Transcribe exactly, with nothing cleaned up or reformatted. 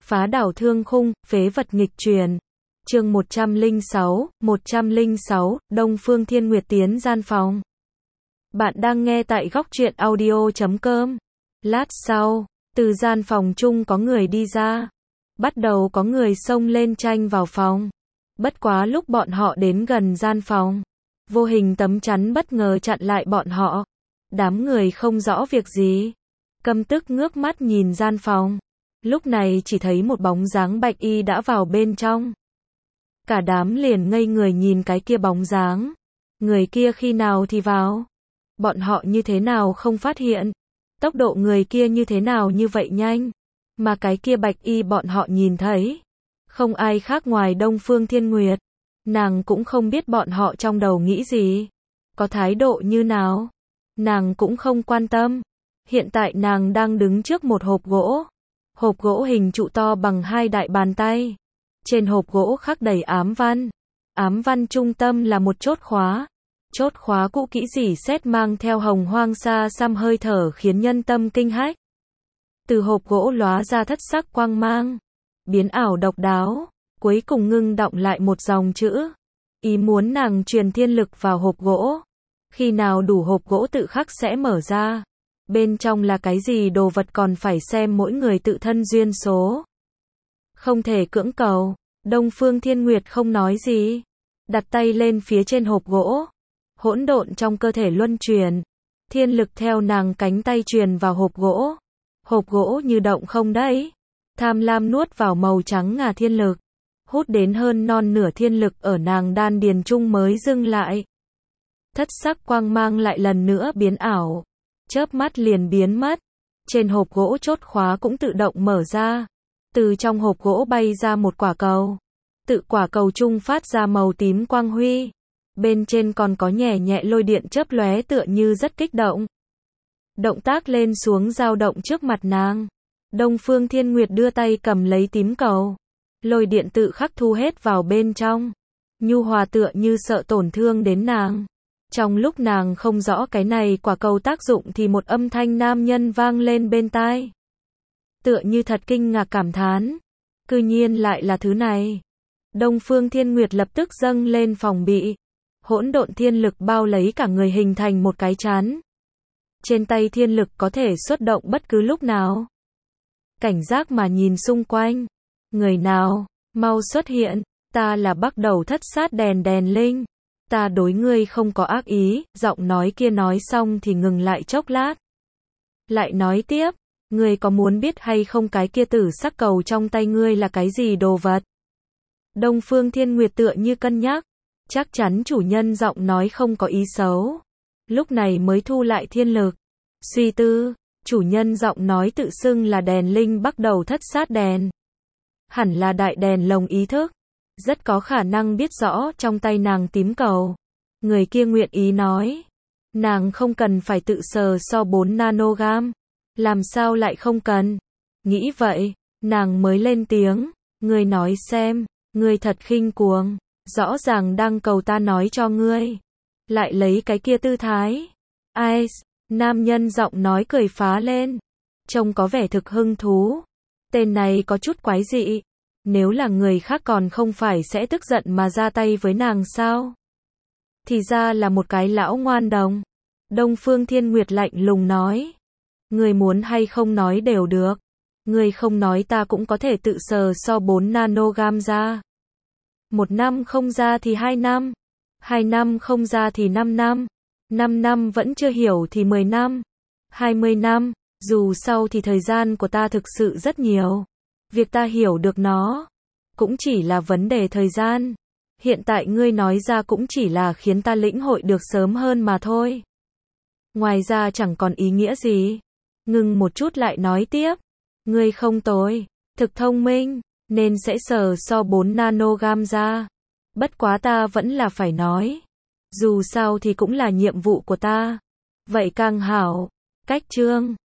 Phá đảo thương khung, phế vật nghịch truyền. Chương một trăm lẻ sáu, một trăm lẻ sáu, Đông Phương Thiên Nguyệt tiến gian phòng. Bạn đang nghe tại góc truyện audio chấm com. Lát sau, từ gian phòng chung có người đi ra. Bắt đầu có người xông lên tranh vào phòng. Bất quá lúc bọn họ đến gần gian phòng, vô hình tấm chắn bất ngờ chặn lại bọn họ. Đám người không rõ việc gì, căm tức ngước mắt nhìn gian phòng. Lúc này chỉ thấy một bóng dáng bạch y đã vào bên trong. Cả đám liền ngây người nhìn cái kia bóng dáng. Người kia khi nào thì vào? Bọn họ như thế nào không phát hiện? Tốc độ người kia như thế nào như vậy nhanh? Mà cái kia bạch y bọn họ nhìn thấy, không ai khác ngoài Đông Phương Thiên Nguyệt. Nàng cũng không biết bọn họ trong đầu nghĩ gì, có thái độ như nào. Nàng cũng không quan tâm. Hiện tại nàng đang đứng trước một hộp gỗ. Hộp gỗ hình trụ to bằng hai đại bàn tay. Trên hộp gỗ khắc đầy ám văn. Ám văn trung tâm là một chốt khóa. Chốt khóa cũ kỹ rỉ sét mang theo hồng hoang xa xăm hơi thở khiến nhân tâm kinh hách. Từ hộp gỗ lóa ra thất sắc quang mang, biến ảo độc đáo, cuối cùng ngưng đọng lại một dòng chữ. Ý muốn nàng truyền thiên lực vào hộp gỗ. Khi nào đủ hộp gỗ tự khắc sẽ mở ra. Bên trong là cái gì đồ vật còn phải xem mỗi người tự thân duyên số. Không thể cưỡng cầu. Đông Phương Thiên Nguyệt không nói gì, đặt tay lên phía trên hộp gỗ. Hỗn độn trong cơ thể luân truyền, thiên lực theo nàng cánh tay truyền vào hộp gỗ. Hộp gỗ như động không đấy, tham lam nuốt vào màu trắng ngà thiên lực, hút đến hơn non nửa thiên lực ở nàng đan điền trung mới dừng lại. Thất sắc quang mang lại lần nữa biến ảo, chớp mắt liền biến mất. Trên hộp gỗ chốt khóa cũng tự động mở ra. Từ trong hộp gỗ bay ra một quả cầu. Tự quả cầu trung phát ra màu tím quang huy. Bên trên còn có nhẹ nhẹ lôi điện chớp lóe tựa như rất kích động. Động tác lên xuống dao động trước mặt nàng. Đông Phương Thiên Nguyệt đưa tay cầm lấy tím cầu. Lôi điện tự khắc thu hết vào bên trong. Nhu hòa tựa như sợ tổn thương đến nàng. Trong lúc nàng không rõ cái này quả cầu tác dụng thì một âm thanh nam nhân vang lên bên tai. Tựa như thật kinh ngạc cảm thán. Cư nhiên lại là thứ này. Đông Phương Thiên Nguyệt lập tức dâng lên phòng bị. Hỗn độn thiên lực bao lấy cả người hình thành một cái chắn. Trên tay thiên lực có thể xuất động bất cứ lúc nào. Cảnh giác mà nhìn xung quanh. Người nào, mau xuất hiện, ta là bắt đầu thất sát đèn đèn linh. Ta đối ngươi không có ác ý, giọng nói kia nói xong thì ngừng lại chốc lát. Lại nói tiếp, ngươi có muốn biết hay không cái kia tử sắc cầu trong tay ngươi là cái gì đồ vật? Đông Phương Thiên Nguyệt tựa như cân nhắc, chắc chắn chủ nhân giọng nói không có ý xấu. Lúc này mới thu lại thiên lực. Suy tư, chủ nhân giọng nói tự xưng là đèn linh bắt đầu thất sát đèn. Hẳn là đại đèn lồng ý thức. Rất có khả năng biết rõ trong tay nàng tím cầu. Người kia nguyện ý nói. Nàng không cần phải tự sờ so bốn nanogam. Làm sao lại không cần? Nghĩ vậy, nàng mới lên tiếng. Ngươi nói xem, ngươi thật khinh cuồng. Rõ ràng đang cầu ta nói cho ngươi. Lại lấy cái kia tư thái. Ai? Nam nhân giọng nói cười phá lên. Trông có vẻ thực hứng thú. Tên này có chút quái dị. Nếu là người khác còn không phải sẽ tức giận mà ra tay với nàng sao? Thì ra là một cái lão ngoan đồng. Đông Phương Thiên Nguyệt lạnh lùng nói. Người muốn hay không nói đều được. Người không nói ta cũng có thể tự sờ so bốn nanogam ra. Một năm không ra thì hai năm. Hai năm không ra thì năm năm. Năm năm vẫn chưa hiểu thì mười năm. Hai mươi năm. Dù sau thì thời gian của ta thực sự rất nhiều. Việc ta hiểu được nó cũng chỉ là vấn đề thời gian. Hiện tại ngươi nói ra cũng chỉ là khiến ta lĩnh hội được sớm hơn mà thôi. Ngoài ra chẳng còn ý nghĩa gì. Ngừng một chút lại nói tiếp. Ngươi không tồi, thực thông minh, nên sẽ sờ so bốn nanogam ra. Bất quá ta vẫn là phải nói. Dù sao thì cũng là nhiệm vụ của ta. Vậy càng hảo. Cách chương